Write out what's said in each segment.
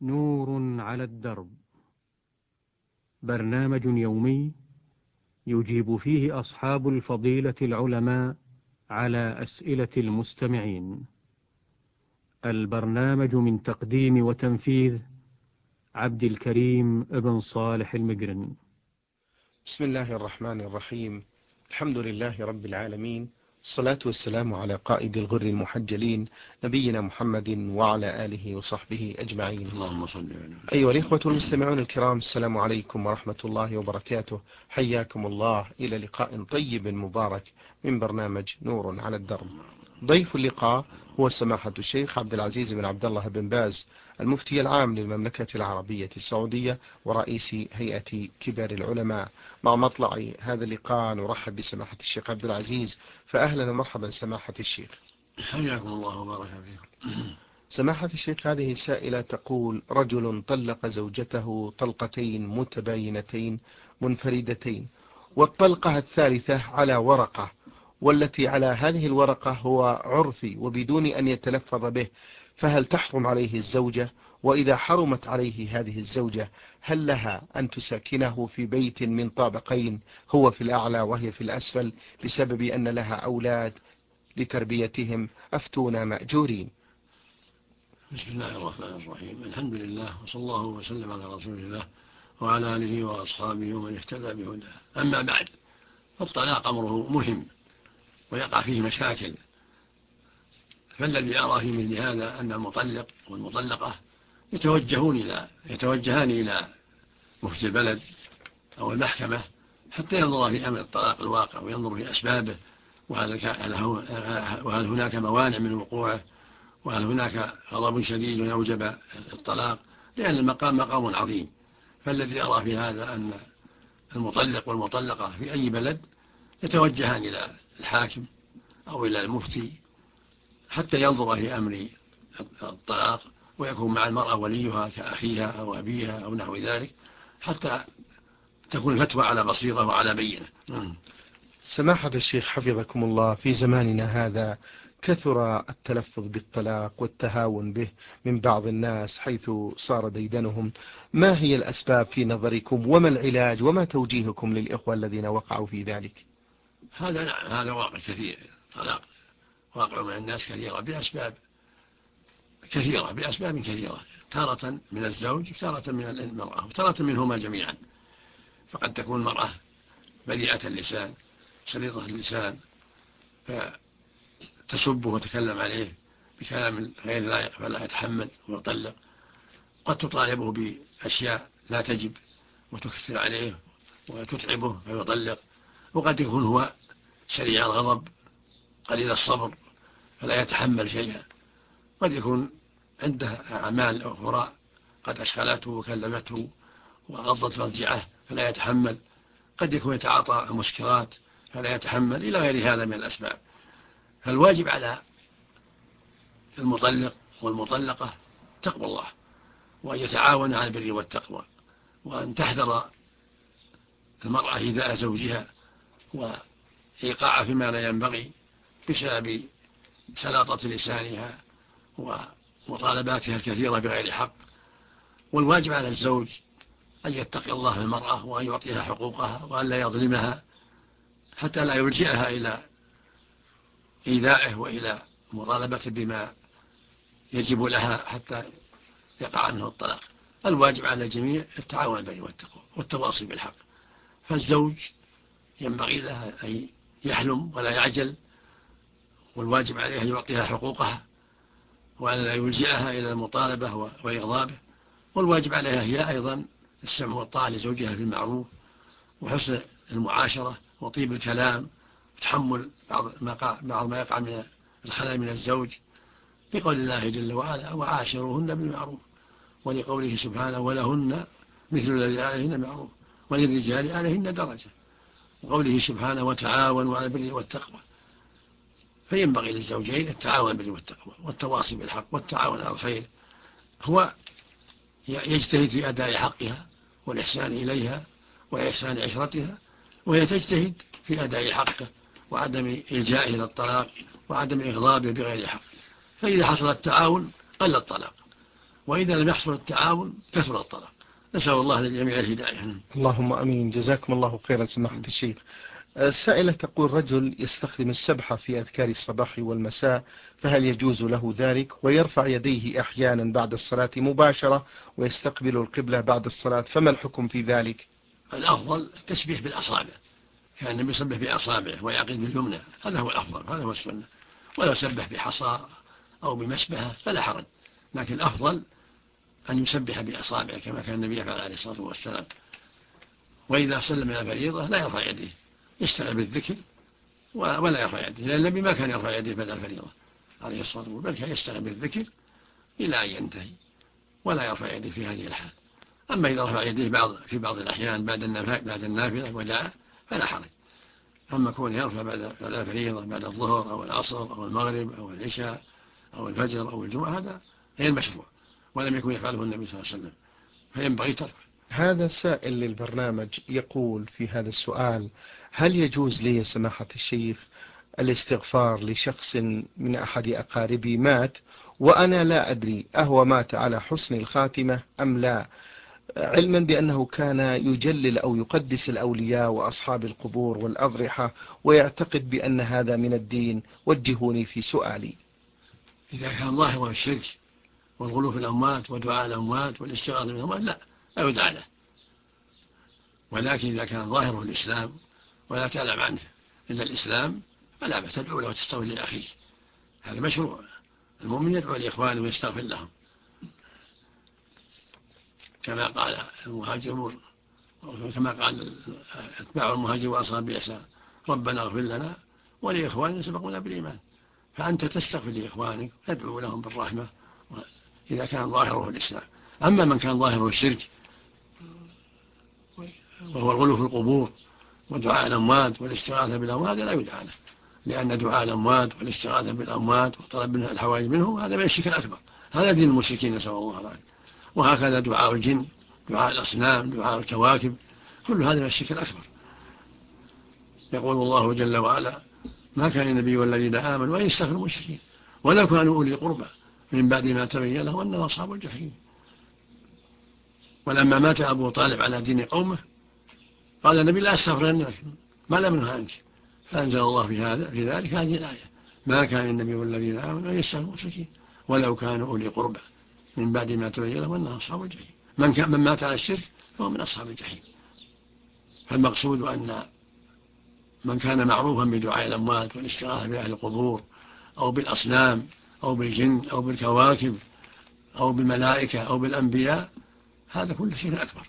نور على الدرب، برنامج يومي يجيب فيه أصحاب الفضيلة العلماء على أسئلة المستمعين. البرنامج من تقديم وتنفيذ عبد الكريم ابن صالح المقرن. بسم الله الرحمن الرحيم. الحمد لله رب العالمين، الصلاة والسلام على قائد الغر المحجلين نبينا محمد وعلى آله وصحبه أجمعين. اللهم صل عليه. أيها الإخوة المستمعون الكرام، السلام عليكم ورحمة الله وبركاته. حياكم الله إلى لقاء طيب مبارك من برنامج نور على الدرب. ضيف اللقاء هو سماحة الشيخ عبد العزيز بن عبد الله بن باز، المفتي العام للمملكة العربية السعودية ورئيس هيئة كبار العلماء. مع مطلع هذا اللقاء نرحب بسماحة الشيخ عبد العزيز، فأهلا ومرحبا سماحة الشيخ. حياكم الله وبارك فيكم. سماحة الشيخ، هذه سائلة تقول: رجل طلق زوجته طلقتين متباينتين منفردتين، والطلقة الثالثة على ورقة، والتي على هذه الورقة هو عرفي وبدون أن يتلفظ به، فهل تحرم عليه الزوجة؟ وإذا حرمت عليه هذه الزوجة، هل لها أن تساكنه في بيت من طابقين، هو في الأعلى وهي في الأسفل، بسبب أن لها أولاد لتربيتهم؟ أفتونا مأجورين. بسم الله الرحمن الرحيم. الحمد لله، وصلى الله وسلم على رسول الله وعلى آله وأصحابه ومن اهتدى بهداه. أما بعد، فالطلاق أمره مهم ويقع فيه مشاكل، فالذي أرى في مثل هذا أن المطلق والمطلقة يتوجهان إلى مفتي البلد أو المحكمة حتى ينظر في أمر الطلاق الواقع وينظر في أسبابه، وهل هناك موانع من وقوعه، وهل هناك غضب شديد يوجب الطلاق، لأن المقام مقام عظيم. فالذي أرى في هذا أن المطلق والمطلقة في أي بلد يتوجهان إلى الحاكم أو إلى المفتي حتى ينظر في أمر الطلاق، ويكون مع المرأة وليها كأخيها أو أبيها أو نحو ذلك، حتى تكون الفتوى على بصيرة وعلى بينة. سماحة الشيخ حفظكم الله، في زماننا هذا كثر التلفظ بالطلاق والتهاون به من بعض الناس حيث صار ديدنهم. ما هي الأسباب في نظركم، وما العلاج، وما توجيهكم للإخوة الذين وقعوا في ذلك؟ هذا نعم، هذا واقع كثير. طلاق واقع مع الناس كثيرة بأسباب كثيرة، تارة من الزوج، تارة من المرأة، وتارة منهما جميعا. فقد تكون المرأة بديعة اللسان سليطة اللسان، فتسبه وتكلم عليه بكلام غير لائق فلا يتحمل ويطلق. قد تطالبه بأشياء لا تجب وتكثر عليه وتتعبه فيطلق. وقد يكون هو سريع الغضب قليل الصبر فلا يتحمل شيئا. قد يكون عنده أعمال أخرى قد أشغلته وكلمته وغضت مرجعه فلا يتحمل. قد يكون يتعاطى المسكرات فلا يتحمل، إلى غير هذا من الأسباب. فالواجب على المطلق والمطلقة تقوى الله، وأن يتعاون على البر والتقوى، وأن تحذر المرأة إيذاء زوجها وإيقاعه فيما لا ينبغي بسبب سلاطة لسانها ومطالباتها الكثيرة بغير حق. والواجب على الزوج أن يتقي الله في المرأة وأن يعطيها حقوقها وأن لا يظلمها حتى لا يلجئها إلى إيذائه وإلى مطالبته بما يجب لها حتى يقع عنه الطلاق. الواجب على الجميع التعاون بين والتقوى والتواصي بالحق. فالزوج ينبغي له أن يحلم ولا يعجل، والواجب عليه أن يعطيها حقوقها وأن لا يلجئها إلى المطالبة وإغضابه. والواجب عليها هي أيضا السمع والطاعة لزوجها في المعروف وحسن المعاشرة وطيب الكلام وتحمل بعض ما يقع من الخلل من الزوج، لقول الله جل وعلا: وعاشروهن بالمعروف، ولقوله سبحانه: ولهن مثل الذي عليهن معروف وللرجال عليهن درجة، وقوله سبحانه: وتعاونوا على البر والتقوى. فينبغي للزوجين التعاون على البر والتقوى والتواصي بالحق والتعاون على الخير. هو يجتهد في أداء حقها والإحسان إليها وإحسان عشرتها، وهي تجتهد في أداء حقه وعدم إلجائه إلى الطلاق وعدم إغضابه بغير حق. فإذا حصل التعاون قل الطلاق، وإذا لم يحصل التعاون كثر الطلاق. نسأل الله للجميع الهداية. اللهم أمين. جزاكم الله خيرا سماحة الشيخ. السائلة تقول: رجل يستخدم السبحة في أذكار الصباح والمساء، فهل يجوز له ذلك؟ ويرفع يديه أحيانا بعد الصلاة مباشرة ويستقبل القبلة بعد الصلاة، فما الحكم في ذلك؟ الأفضل التسبيح بالأصابع، كان النبي يسبح بأصابعه ويعقد باليمنى، هذا هو الأفضل، هذا هو السنة. ولو سبح بحصى أو بمسبحة فلا حرج، لكن الأفضل أن يسبح بأصابعه كما كان النبي يفعل عليه الصلاة والسلام. وإذا سلم إلى الفريضة لا يرفع يديه، يشتغل بالذكر ولا يرفع يديه، لأن النبي ما كان يرفع يديه بعد الفريضة عليه الصلاة والسلام، بل كان يشتغل بالذكر إلى أن ينتهي ولا يرفع يديه في هذه الحال. أما إذا رفع يديه في بعض الأحيان بعد النافلة ودعا فلا حرج. أما كون يرفع بعد الفريضة بعد الظهر أو العصر أو المغرب أو العشاء أو الفجر أو الجمعة هذا غير مشروع، ولم يكن يفعله النبي صلى الله عليه وسلم، فينبغي تركه. هذا سائل للبرنامج يقول في هذا السؤال: هل يجوز لي سماحة الشيخ الاستغفار لشخص من أحد أقاربي مات وأنا لا أدري أهو مات على حسن الخاتمة أم لا، علما بأنه كان يجلل أو يقدس الأولياء وأصحاب القبور والأضرحة ويعتقد بأن هذا من الدين؟ وجهوني في سؤالي. إذا كان ظاهر الشرك والغلو في الأموات ودعاء الأموات والاستغاثة بالأموات لا يدعى له، ولكن إذا كان ظاهره الإسلام ولا تعلم عنه إلا الإسلام فلا بأس تدعو له وتستغفر لأخيك، هذا مشروع. المؤمن يدعو لإخوانه ويستغفر لهم، كما قال المهاجرون كما قال أتباع المهاجر وأصحاب يسار: ربنا اغفر لنا ولإخواننا سبقونا بالإيمان. فأنت تستغفر لإخوانك تدعو لهم بالرحمة إذا كان ظاهره الإسلام. أما من كان ظاهره الشرك وهو الغلو في القبور ودعاء الأموات والاستغاثة بالأموات هذا لا يدعى له، لأن دعاء الأموات والاستغاثة بالأموات وطلب الحوائج منهم هذا من الشرك الأكبر، هذا دين المشركين نسأل الله العافية. وهكذا دعاء الجن، دعاء الأصنام، دعاء الكواكب، كل هذا من الشرك الأكبر. يقول الله جل وعلا: ما كان النبي والذين آمنوا أن يستغفروا المشركين ولو كانوا أولي قربى من بعد ما تبين لهم أنهم أصحاب الجحيم. ولما مات أبو طالب على دين قومه قال النبي: لا أستغفرن لك ما لم أنه عنك، فأنزل الله في ذلك هذه الآية: ما كان النبي والذين آمنوا أن يستغفروا المشركين ولو كانوا أولي قربى من بعد ما تبين لهم أنهم أصحاب الجحيم. من مات على الشرك فهو من أصحاب الجحيم. فالمقصود أن من كان معروفا بدعاء الأموات والاستغاثة بأهل القبور أو بالأصنام أو بالجن أو بالكواكب أو بالملائكة أو بالأنبياء هذا كل شيء أكبر،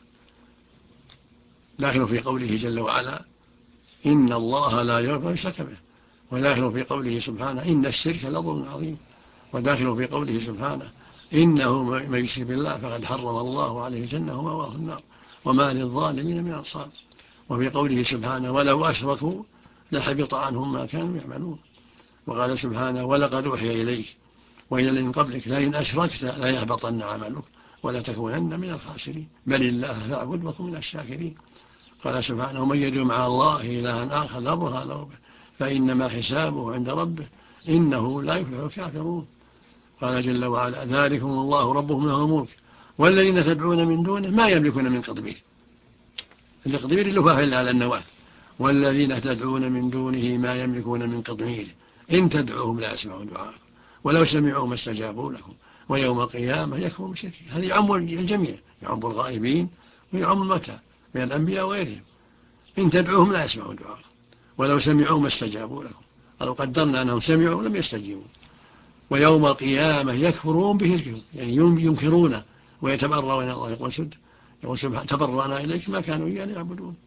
داخل في قوله جل وعلا: إن الله لا يغفر يشرك به، وداخل في قوله سبحانه: إن الشرك لظلم عظيم، وداخل في قوله سبحانه: إنه من يشرك بالله فقد حرم الله عليه الجنة ومأواه النار وما للظالمين من أنصار. وفي قوله سبحانه: ولو أشركوا لحبط عنهم ما كانوا يعملون. وقال سبحانه: ولقد أوحي إليك وإلى الذين قبلك لئن أشركت ليحبطن عملك ولتكونن من الخاسرين بل الله فاعبد وكن من الشاكرين. قال سبحانه: ومن يدعو مع الله إلها آخر لا برهان له به فإنما حسابه عند ربه إنه لا يفلح الكافرون. قال جل وعلا: ذلكم الله ربكم له الملك والذين تدعون من دونه ما يملكون من قطمير. القطمير اللفاف إلا على النواة، والذين تدعون من دونه ما يملكون من قطمير إن تدعوهم لا يسمعوا دعاءكم ولو سمعوا ما استجابوا لكم ويوم القيامة يكفرون بالشرك. هذا يعم الجميع، يعم الغائبين ويعم الموتى من الأنبياء وغيرهم. إن تدعوهم لا يسمعوا دعاءكم ولو سمعوا ما استجابوا لكم، ولو قدرنا أنهم سمعوا لم يستجيبوا. ويوم القيامة يكفرون بشركهم، يعني ينكرونه ويتبرؤون إلى الله. يقول سبحانه: تبرأنا إليك ما كانوا إيانا يعبدون.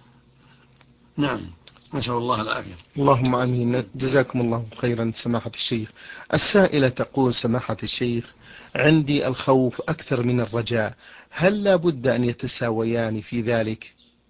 نعم، نسأل الله العافية. اللهم آمين. جزاكم الله خيرا سماحة الشيخ. السائلة تقول: سماحة الشيخ، عندي الخوف أكثر من الرجاء، هل لا بد أن يتساويان في ذلك؟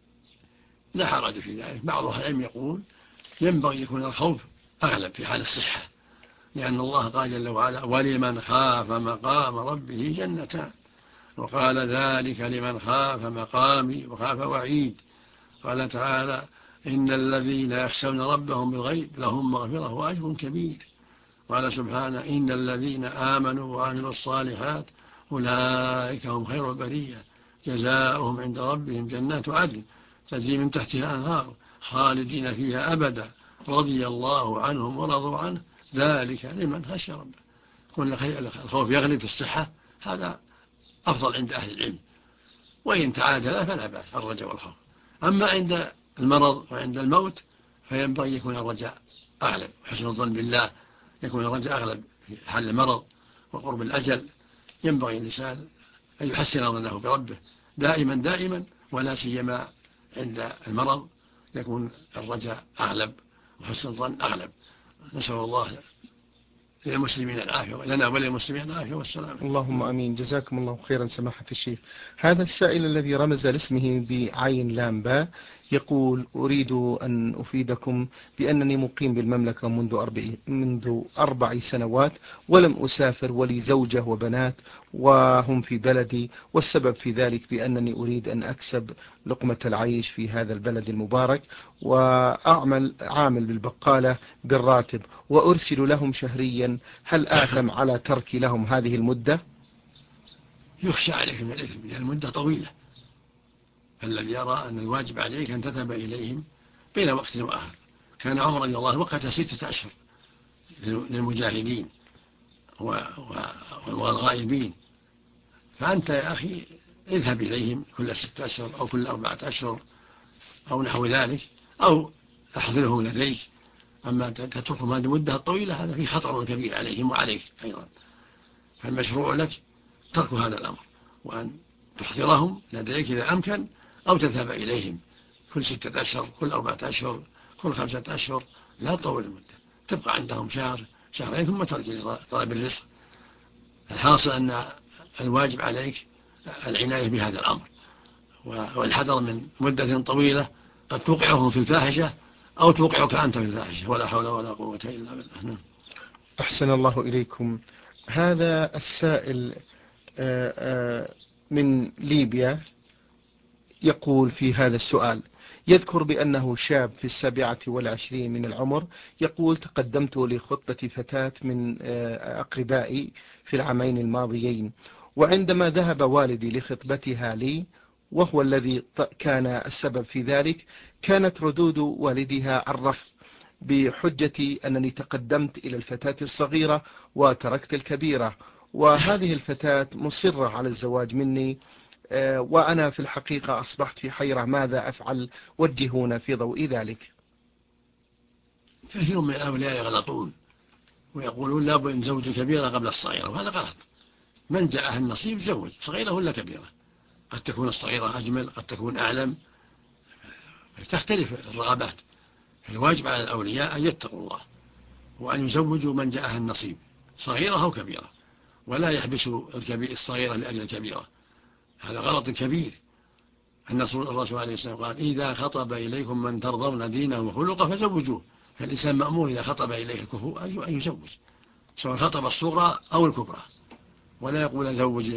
لا حرج في ذلك. بعض أهل العلم يقول ينبغي يكون الخوف أغلب في حال الصحة، لأن الله قال جل وعلا: ولمن خاف مقام ربه جنتان، وقال: ذلك لمن خاف مقامي وخاف وعيد. قال تعالى: إن الذين يخشون ربهم بالغيب لهم مغفرة وأجر كبير. قال سبحانه: إن الذين آمنوا وعملوا الصالحات أولئك هم خير البرية جزاؤهم عند ربهم جنات عدن تجري من تحتها أنهار خالدين فيها أبدا رضي الله عنهم ورضوا عنه ذلك لمن خشي ربه. كل الخوف يغلب في الصحة هذا أفضل عند أهل العلم، وإن تعادل فلا بأس الرجاء والخوف. أما عند المرض وعند الموت فينبغي يكون الرجاء أغلب، حسن الظن بالله يكون الرجاء أغلب في حال المرض وقرب الأجل. ينبغي الإنسان أن يحسن ظنه بربه دائما ولا سيما عند المرض يكون الرجاء أغلب وحسن الظن أغلب. نسأل الله للمسلمين العافية ولنا وللمسلمين العافية والسلام. اللهم أمين. جزاكم الله خيرا سماحة الشيخ. هذا السائل الذي رمز لاسمه بعين لام باء يقول: أريد أن أفيدكم بأنني مقيم بالمملكة منذ 4 سنوات ولم أسافر، ولي زوجة وبنات وهم في بلدي، والسبب في ذلك بأنني أريد أن أكسب لقمة العيش في هذا البلد المبارك، وأعمل عامل بالبقالة بالراتب وأرسل لهم شهريا. هل آثم على ترك لهم هذه المدة؟ يخشى عليك من الإثم لأن المدة طويلة، فالذي يرى أن الواجب عليك أن تذهب إليهم بين وقت وآخر. كان عمر رضي الله عنه وقت 6 أشهر للمجاهدين والغائبين، فأنت يا أخي اذهب إليهم كل 6 أشهر أو كل 4 أشهر أو نحو ذلك، أو أحضرهم لديك. أما تتركهم هذه المدة الطويلة هذا فيه خطر كبير عليهم وعليك أيضا، فالمشروع لك ترك هذا الأمر وأن تحضرهم لديك إذا أمكن، أو تذهب إليهم كل 6 أشهر كل 4 أشهر كل 5 أشهر، لا تطول المدة، تبقى عندهم شهر شهرين ثم ترجع لطلب الرزق. الحاصل أن الواجب عليك العناية بهذا الأمر والحذر من مدة طويلة قد توقعهم في الفاحشة أو توقعك أنت في الفاحشة، ولا حول ولا قوة إلا بالله. أحسن الله إليكم. هذا السائل من ليبيا يقول في هذا السؤال، يذكر بأنه شاب في 27 من العمر، يقول: تقدمت لخطبة فتاة من أقربائي في العامين الماضيين، وعندما ذهب والدي لخطبتها لي وهو الذي كان السبب في ذلك، كانت ردود والدها الرفض بحجة أنني تقدمت إلى الفتاة الصغيرة وتركت الكبيرة، وهذه الفتاة مصرة على الزواج مني، وأنا في الحقيقة أصبحت في حيرة، ماذا أفعل؟ وجهونا في ضوء ذلك. كثير من الأولياء يغلطون ويقولون لا بد أن زوج كبيرة قبل الصغيرة، وهذا غلط. من جاءه النصيب زوج صغيرة ولا كبيرة، قد تكون الصغيرة أجمل قد تكون أعلم، تختلف الرغبات. الواجب على الأولياء أن يتقوا الله وأن يزوجوا من جاءه النصيب صغيرة أو كبيرة، ولا يحبسوا الصغيرة لأجل الكبيرة، هذا غلط كبير. الرسول عليه السلام قال: إذا خطب إليكم من ترضون دينه وخلقه فزوجوه. فالإنسان مأمور إذا خطب إليه الكفو أن يزوج، سواء خطب الصغرى أو الكبرى، ولا يقول أزوج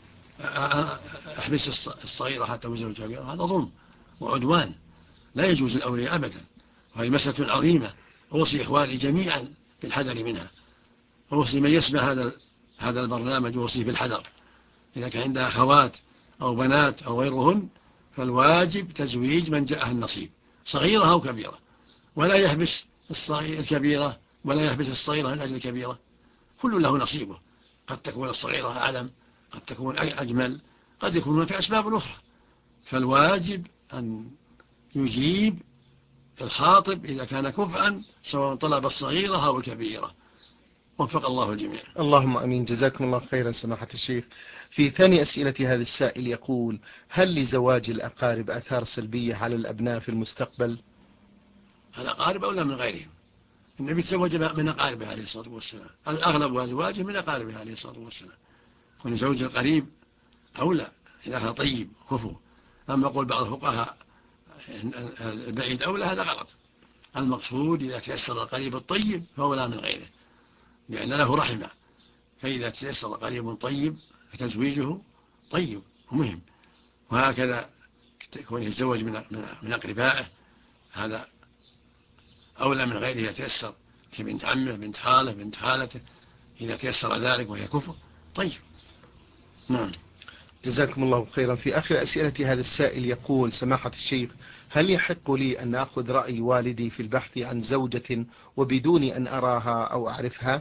أحبس الصغيرة حتى يزوج الكبيرة، هذا ظلم وعدوان لا يجوز الأولياء أبدا. وهي مسألة عظيمة، أوصي إخواني جميعا بالحذر منها، أوصي من يسمع هذا البرنامج أوصيه بالحذر. إذا كان عندها أخوات أو بنات أو غيرهن فالواجب تزويج من جاءه النصيب صغيرة أو كبيرة، ولا يحبس الكبيرة ولا يحبس الصغيرة من أجل الكبيرة، كل له نصيبه. قد تكون الصغيرة أعلم، قد تكون أجمل، قد يكون هناك أسباب أخرى، فالواجب أن يجيب الخاطب إذا كان كفءا سواء طلب الصغيرة أو الكبيرة. وفق الله الجميع. اللهم أمين. جزاكم الله خيرا سماحة الشيخ. في ثاني أسئلة هذا السائل يقول: هل لزواج الأقارب آثار سلبية على الأبناء في المستقبل؟ الأقارب أولى من غيرهم. النبي تزوج من أقاربه عليه الصلاة والسلام، أغلب أزواجه من أقاربه عليه الصلاة والسلام، كون زوج القريب أولى إذا كان طيب كفو. أما يقول بعض الفقهاء البعيد أولى، هذا غلط. المقصود إذا تيسر القريب الطيب فأولى من غيره لأن له رحمة، فإذا تيسر قريب طيب فتزويجه طيب ومهم. وهكذا يكون يتزوج من أقربائه، هذا أولى من غيره يتيسر، كبنت عمه بنت خاله بنت خالته، إذا تيسر ذلك وهي كفر طيب. نعم. جزاكم الله خيرا. في آخر أسئلة هذا السائل يقول: سماحة الشيخ، هل يحق لي أن أخذ رأي والدي في البحث عن زوجة وبدون أن أراها أو أعرفها؟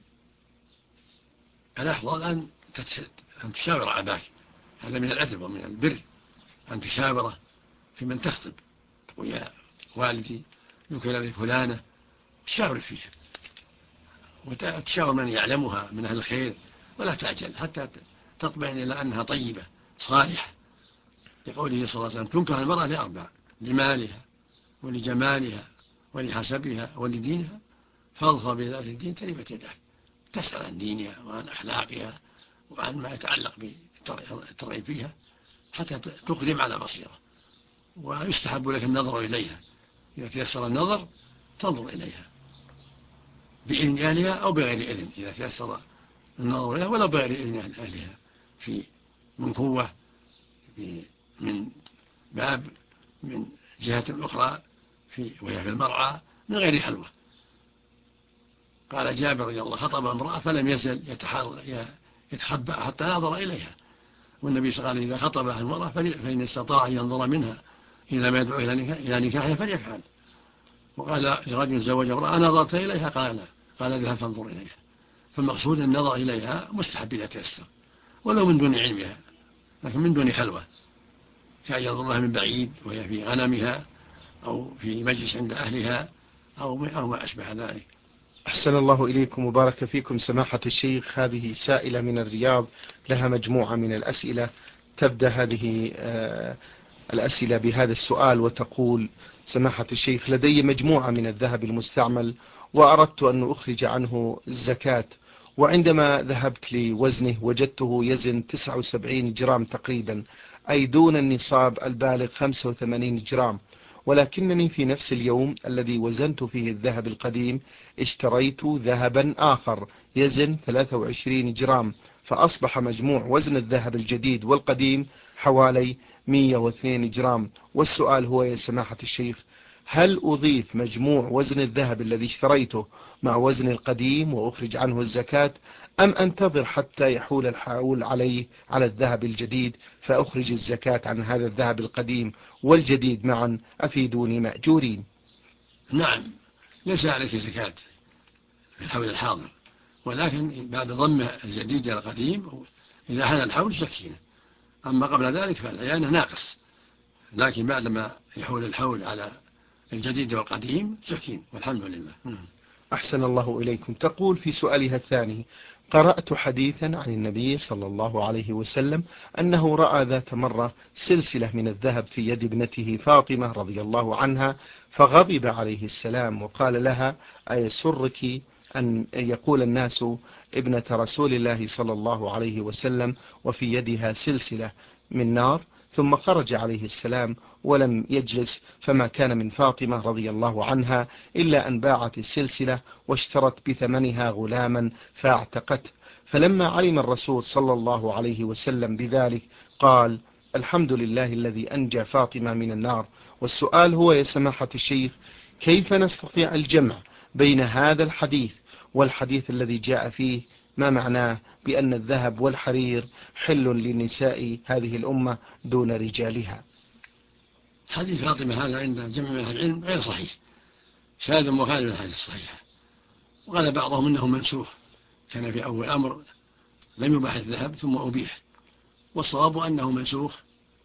الأفضل أن تشاور أباك، هذا من الأدب ومن البر أن تشاوره في من تخطب، ويا والدي ذكر لي فلانة، تشاور فيها وتشاور من يعلمها من أهل الخير، ولا تعجل حتى تطمئن إلى أنها طيبة صالحة، لقوله صلى الله عليه وسلم: تنكح المرأة لأربع: لمالها ولجمالها ولحسبها ولدينها، فاظفر بذات الدين تربت يداك. تسأل عن دينها وعن أخلاقها وعن ما يتعلق بالترغيب فيها حتى تقدم على بصيرة. ويستحب لك النظر إليها، إذا تيسر النظر تنظر إليها بإذن أهلها أو بغير إذن، إذا تيسر النظر إليها ولو بغير إذن أهلها، في من قوة، من باب، من جهة أخرى، وهي في المرعى من غير خلوة. قال جابر رضي الله: خطب امرأة فلم يزل يتخبأ حتى نظر إليها، والنبي صلى الله عليه وسلم: إذا خطبها المرأة فإن استطاع أن ينظر منها إلى ما يدعو إلى نكاحها فليفعل. وقال لرجل زوج امرأة: نظرت إليها؟ قال لا. قال: اذهب فانظر إليها. فالمقصود النظر إليها مستحب إذا تيسر، ولو من دون علمها، لكن من دون خلوة، كأن ينظر لها من بعيد وهي في غنمها أو في مجلس عند أهلها أو ما أشبه ذلك. أحسن الله إليكم وبارك فيكم سماحة الشيخ. هذه سائلة من الرياض لها مجموعة من الأسئلة. تبدأ هذه الأسئلة بهذا السؤال وتقول: سماحة الشيخ، لدي مجموعة من الذهب المستعمل وأردت أن أخرج عنه الزكاة، وعندما ذهبت لوزنه وجدته يزن 79 جرام تقريبا، أي دون النصاب البالغ 85 جرام، ولكنني في نفس اليوم الذي وزنت فيه الذهب القديم اشتريت ذهبا آخر يزن 23 جرام، فأصبح مجموع وزن الذهب الجديد والقديم حوالي 102 جرام. والسؤال هو يا سماحة الشيخ: هل أضيف مجموع وزن الذهب الذي اشتريته مع وزن القديم وأخرج عنه الزكاة، أم أنتظر حتى يحول الحول على الذهب الجديد فأخرج الزكاة عن هذا الذهب القديم والجديد معا؟ أفيدوني مأجورين. نعم، ليس عليك زكاة في الحول الحاضر، ولكن بعد ضم الجديد إلى القديم إذا حال الحول زكينا، أما قبل ذلك فالعيانة ناقص، لكن بعدما يحول الحول على الجديد والقديم زكين والحمد لله. أحسن الله إليكم. تقول في سؤالها الثاني: قرأت حديثا عن النبي صلى الله عليه وسلم أنه رأى ذات مرة سلسلة من الذهب في يد ابنته فاطمة رضي الله عنها، فغضب عليه السلام وقال لها: أيسرك أن يقول الناس ابنة رسول الله صلى الله عليه وسلم وفي يدها سلسلة من نار؟ ثم خرج عليه السلام ولم يجلس، فما كان من فاطمة رضي الله عنها إلا أن باعت السلسلة واشترت بثمنها غلاما فاعتقته. فلما علم الرسول صلى الله عليه وسلم بذلك قال: الحمد لله الذي أنجى فاطمة من النار. والسؤال هو يا سماحة الشيخ: كيف نستطيع الجمع بين هذا الحديث والحديث الذي جاء فيه ما معناه بأن الذهب والحرير حل لنساء هذه الأمة دون رجالها؟ حديث فاطمة هذا عند جمع من أهل العلم غير صحيح، شاذ مخالف للحديث الصحيحة، وقال بعضهم إنه منسوخ، كان في أول أمر لم يباح الذهب ثم أبيح، والصواب أنه منسوخ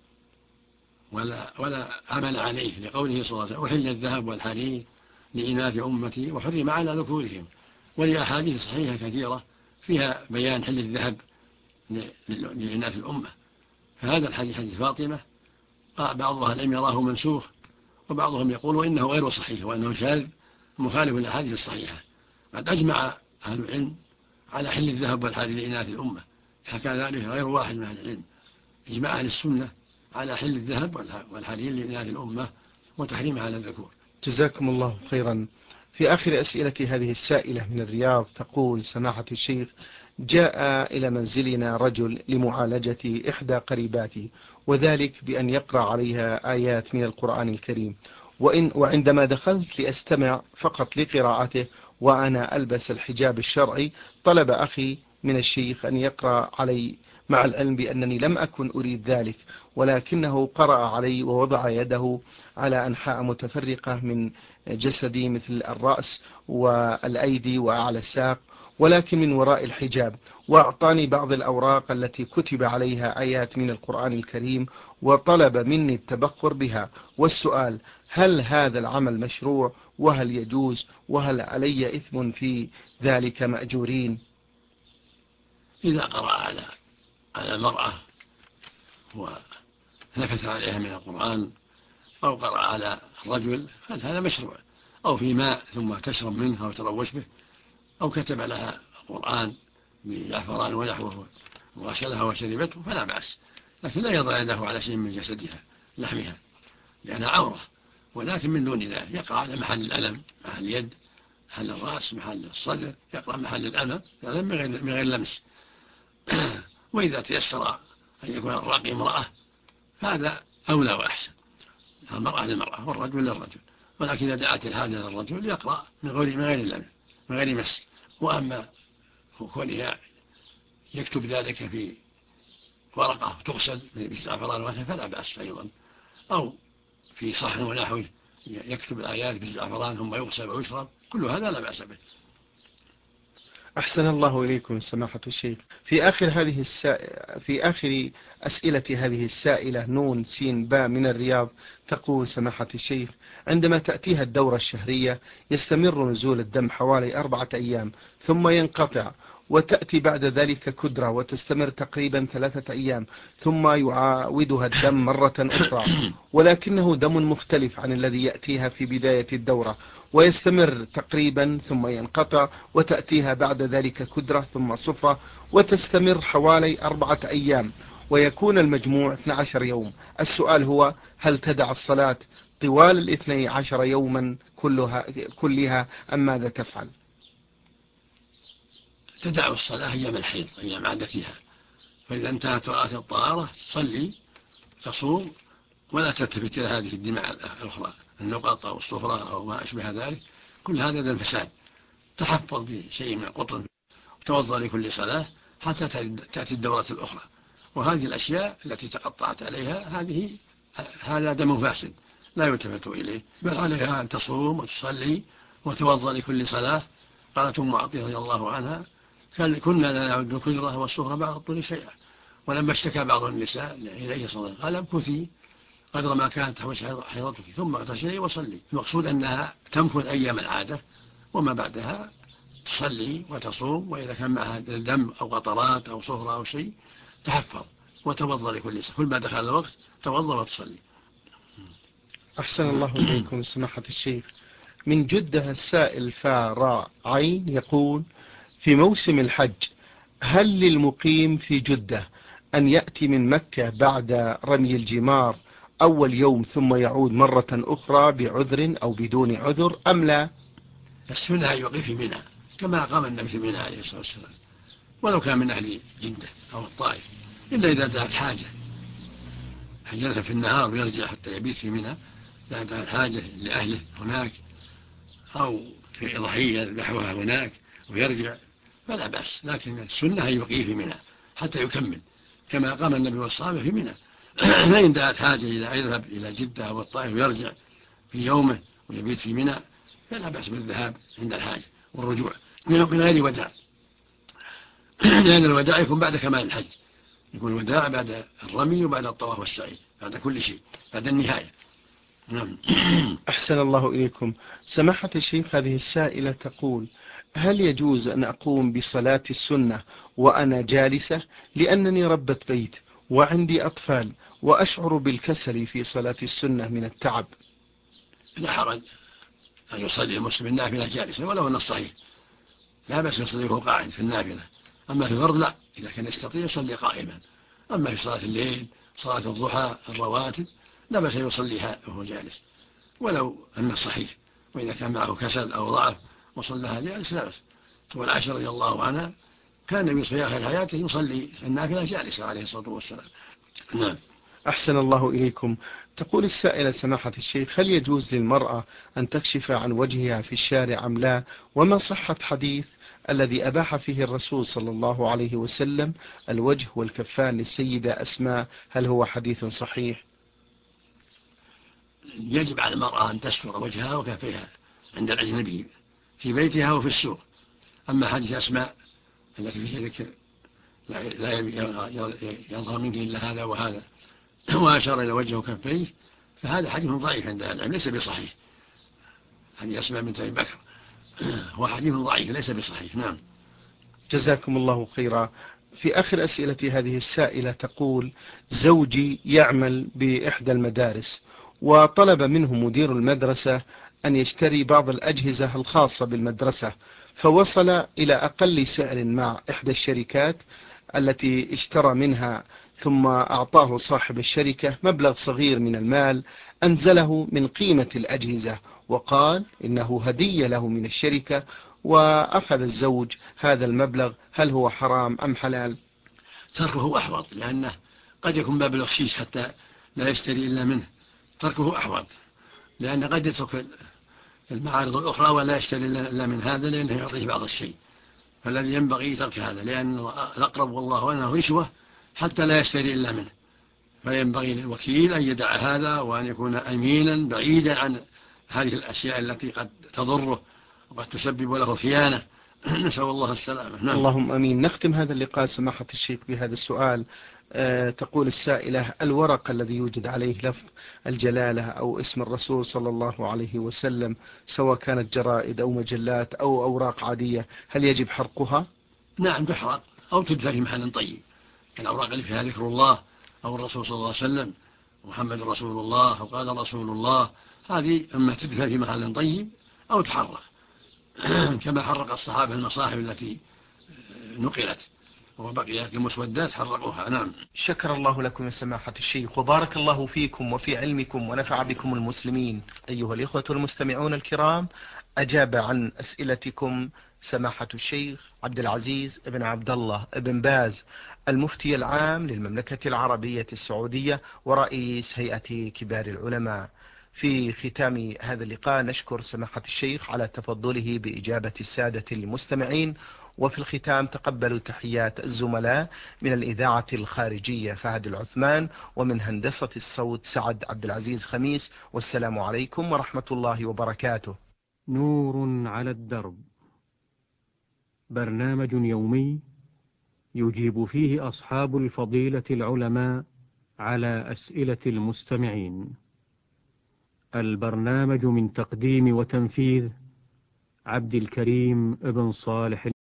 ولا عمل عليه، لقوله صلى الله عليه وسلم: أحل الذهب والحرير لإناث أمتي وحرم على ذكورهم. ولأحاديث صحيحة كثيرة فيها بيان حل الذهب لإناث الأمة، فهذا الحديث حديث فاطمة بعض أهل العلم يراه منسوخ، وبعضهم يقول إنه غير صحيح وأنه شاذ مخالف للأحاديث الصحيحة. قد أجمع أهل العلم على حل الذهب والحرير لإناث الأمة، حكى ذلك غير واحد من أهل العلم، إجماع أهل السنة على حل الذهب والحرير لإناث الأمة وتحريمها على الذكور. جزاكم الله خيرا. في آخر أسئلة هذه السائلة من الرياض تقول: سماحة الشيخ، جاء إلى منزلنا رجل لمعالجة إحدى قريباتي، وذلك بأن يقرأ عليها آيات من القرآن الكريم، وعندما دخلت لأستمع فقط لقراءته وأنا ألبس الحجاب الشرعي، طلب أخي من الشيخ أن يقرأ علي مع العلم بأنني لم أكن أريد ذلك، ولكنه قرأ علي ووضع يده على أنحاء متفرقة من جسدي مثل الرأس والأيدي وأعلى الساق، ولكن من وراء الحجاب، وأعطاني بعض الأوراق التي كتب عليها آيات من القرآن الكريم، وطلب مني التبخر بها. والسؤال: هل هذا العمل مشروع؟ وهل يجوز؟ وهل علي إثم في ذلك مأجورين؟ إذا قرأ على المرأة ونفث عليها من القرآن، أو قرأ على الرجل، فهذا مشروع، أو في ماء ثم تشرب منه أو تروش به، أو كتب لها القرآن بزعفران ونحوه وغسلها وشربته، فلا بأس، لكن لا يضع يده على شيء من جسدها لحمها لأنها عورة. ولكن من دون ذلك يقرأ على محل الألم، محل اليد، محل الرأس، محل الصدر، يقرأ محل الألم من غير لمس. وإذا تيسر أن يكون الراقي امرأة فهذا أولى وأحسن، المرأة للمرأة والرجل للرجل. ولكن إذا دعت الحاجة للرجل يقرأ من غير اللمس، من غير مس. وأما كونه يكتب ذلك في ورقة تغسل بالزعفران وهكذا فلا بأس أيضا، أو في صحن ونحوه يكتب الآيات بالزعفران ثم يغسل ويشرب، كل هذا لا بأس به. أحسن الله إليكم سماحة الشيخ. في آخر أسئلة هذه السائلة نون سين باء من الرياض تقول: سماحة الشيخ، عندما تأتيها الدورة الشهرية يستمر نزول الدم حوالي 4 أيام ثم ينقطع، وتأتي بعد ذلك كدرة وتستمر تقريبا 3 أيام ثم يعاودها الدم مرة أخرى، ولكنه دم مختلف عن الذي يأتيها في بداية الدورة، ويستمر تقريبا ثم ينقطع، وتأتيها بعد ذلك كدرة ثم صفرة، وتستمر حوالي 4 أيام، ويكون المجموع 12 يوم. السؤال هو: هل تدع الصلاة طوال 12 يوما كلها أم ماذا تفعل؟ تدع الصلاة أيام الحيض، أيام عادتها، فإذا انتهت وقت الطهارة تصلي تصوم، ولا تلتفت إلى هذه الدماء الأخرى، النقط أو الصفرة أو ما أشبه ذلك، كل هذا دم فساد. تحفظ بشيء من قطن وتوضأ لكل صلاة حتى تأتي الدورة الأخرى. وهذه الأشياء التي تقطعت عليها هذا دم فاسد لا يلتفت إليه، بل عليها أن تصوم وتصلي وتوضأ لكل صلاة. قالت أم عطية رضي الله عنها: كنا لا نعد الكدرة والصغرى بعد الطول شيئا، ولما اشتكى بعض النساء إليه صلى الله عليه وسلم قال: امكثي قدر ما كانت تحوش حيضتك ثم اغتسلي وصلي. المقصود أنها تمكث أيام العادة، وما بعدها تصلي وتصوم، وإذا كان معها دم أو قطرات أو صهرة أو شيء تحفظ وتوضأ لكل صلاة، كل ما دخل الوقت توضأ وتصلي. أحسن الله إليكم سماحة الشيخ. من جدة السائل فاراء عين يقول: في موسم الحج هل للمقيم في جدة أن يأتي من مكة بعد رمي الجمار أول يوم ثم يعود مرة أخرى بعذر أو بدون عذر أم لا؟ السنة يقف في منى كما قام النبي في منى عليه الصلاة والسلام، ولو كان من أهل جدة أو الطائف، إلا إذا دعت حاجة يذهب في النهار ويرجع حتى يبيت في منى، إذا دعت حاجة لأهله هناك أو في ضحية ذبحوها هناك ويرجع فلا بأس، لكن السنة يقف في منى حتى يكمل كما قام النبي والصحابة في منى. فإن دعت حاجة إلى يذهب إلى جدة أو الطائف ويرجع في يومه ويبيت في منى فلا بأس بالذهاب عند الحاجة والرجوع من غير وداع، لأن الوداع يكون بعد كمال الحج، يكون الوداع بعد الرمي وبعد الطواف والسعي، بعد كل شيء، بعد النهاية. نعم. أحسن الله إليكم سماحة الشيخ. هذه السائلة تقول: هل يجوز أن أقوم بصلاة السنة وأنا جالسة؟ لأنني ربة بيت وعندي أطفال وأشعر بالكسل في صلاة السنة من التعب. لا حرج أن يصلي المسلم النافلة جالسا ولو أن الصحيح، لا بأس يصلي وهو قاعد في النافلة. أما في الفرض لا، إذا كان يستطيع يصلي قائما. أما في صلاة الليل، صلاة الضحى، الرواتب، لا بأس يصليها وهو جالس ولو أن الصحيح. وإذا كان معه كسل أو ضعف وصلىها جالس لا بأس. تقول عائشة رضي الله عنها: كان النبي في آخر حياته يصلي النافلة جالسا عليه الصلاة والسلام. نعم. أحسن الله إليكم. تقول السائلة: سماحة الشيخ، هل يجوز للمرأة أن تكشف عن وجهها في الشارع أم لا؟ وما صحة حديث الذي أباح فيه الرسول صلى الله عليه وسلم الوجه والكفان للسيدة أسماء، هل هو حديث صحيح؟ يجب على المرأة أن تستر وجهها وكفيها عند الأجنبي في بيتها وفي السوق. أما حديث أسماء التي فيها ذكر لا يظهر منك إلا هذا وهذا وأشار إلى وجهه وكفيه، فهذا حديث ضعيف عند أهل العلم ليس بصحيح. حديث أسماء بنت أبي بكر هو حديث ضعيف ليس بصحيح. نعم. جزاكم الله خيرا. في آخر أسئلة هذه السائلة تقول: زوجي يعمل بإحدى المدارس، وطلب منه مدير المدرسة أن يشتري بعض الأجهزة الخاصة بالمدرسة، فوصل إلى أقل سعر مع إحدى الشركات التي اشترى منها، ثم أعطاه صاحب الشركة مبلغ صغير من المال أنزله من قيمة الأجهزة، وقال إنه هدية له من الشركة، وأخذ الزوج هذا المبلغ، هل هو حرام أم حلال؟ تركه أحوط، لأنه قد يكون باب الخشيش حتى لا يشتري إلا منه. تركه أحوط، لأنه قد يترك المعارض الأخرى ولا يشتري إلا من هذا لأنه يعطيه بعض الشيء. فالذي ينبغي ترك هذا، لأن الأقرب والله أنه رشوة حتى لا يشتري إلا منه. فينبغي للوكيل أن يدع هذا وأن يكون أمينا بعيدا عن هذه الأشياء التي قد تضره وقد تسبب له خيانة. نسأل الله السلامة. نعم. اللهم أمين. نختم هذا اللقاء سماحة الشيخ بهذا السؤال. تقول السائلة: الورق الذي يوجد عليه لفظ الجلالة أو اسم الرسول صلى الله عليه وسلم، سواء كانت جرائد أو مجلات أو أوراق عادية، هل يجب حرقها؟ نعم تحرق أو تدفن في محل طيب. الأوراق اللي فيها ذكر الله أو الرسول صلى الله عليه وسلم محمد رسول الله أو قال رسول الله، هذه أما تدفن في محل طيب أو تحرق كما حرق الصحابة المصاحف التي نقلت وبقيت المسودات حرقوها. نعم. شكر الله لكم يا سماحة الشيخ، وبارك الله فيكم وفي علمكم ونفع بكم المسلمين. أيها الإخوة المستمعون الكرام، أجاب عن أسئلتكم سماحة الشيخ عبد العزيز بن عبد الله بن باز، المفتي العام للمملكة العربية السعودية ورئيس هيئة كبار العلماء. في ختام هذا اللقاء نشكر سماحة الشيخ على تفضله بإجابة السادة المستمعين، وفي الختام تقبلوا تحيات الزملاء من الإذاعة الخارجية فهد العثمان، ومن هندسة الصوت سعد عبد العزيز خميس، والسلام عليكم ورحمة الله وبركاته. نور على الدرب، برنامج يومي يجيب فيه أصحاب الفضيلة العلماء على أسئلة المستمعين. البرنامج من تقديم وتنفيذ عبد الكريم ابن صالح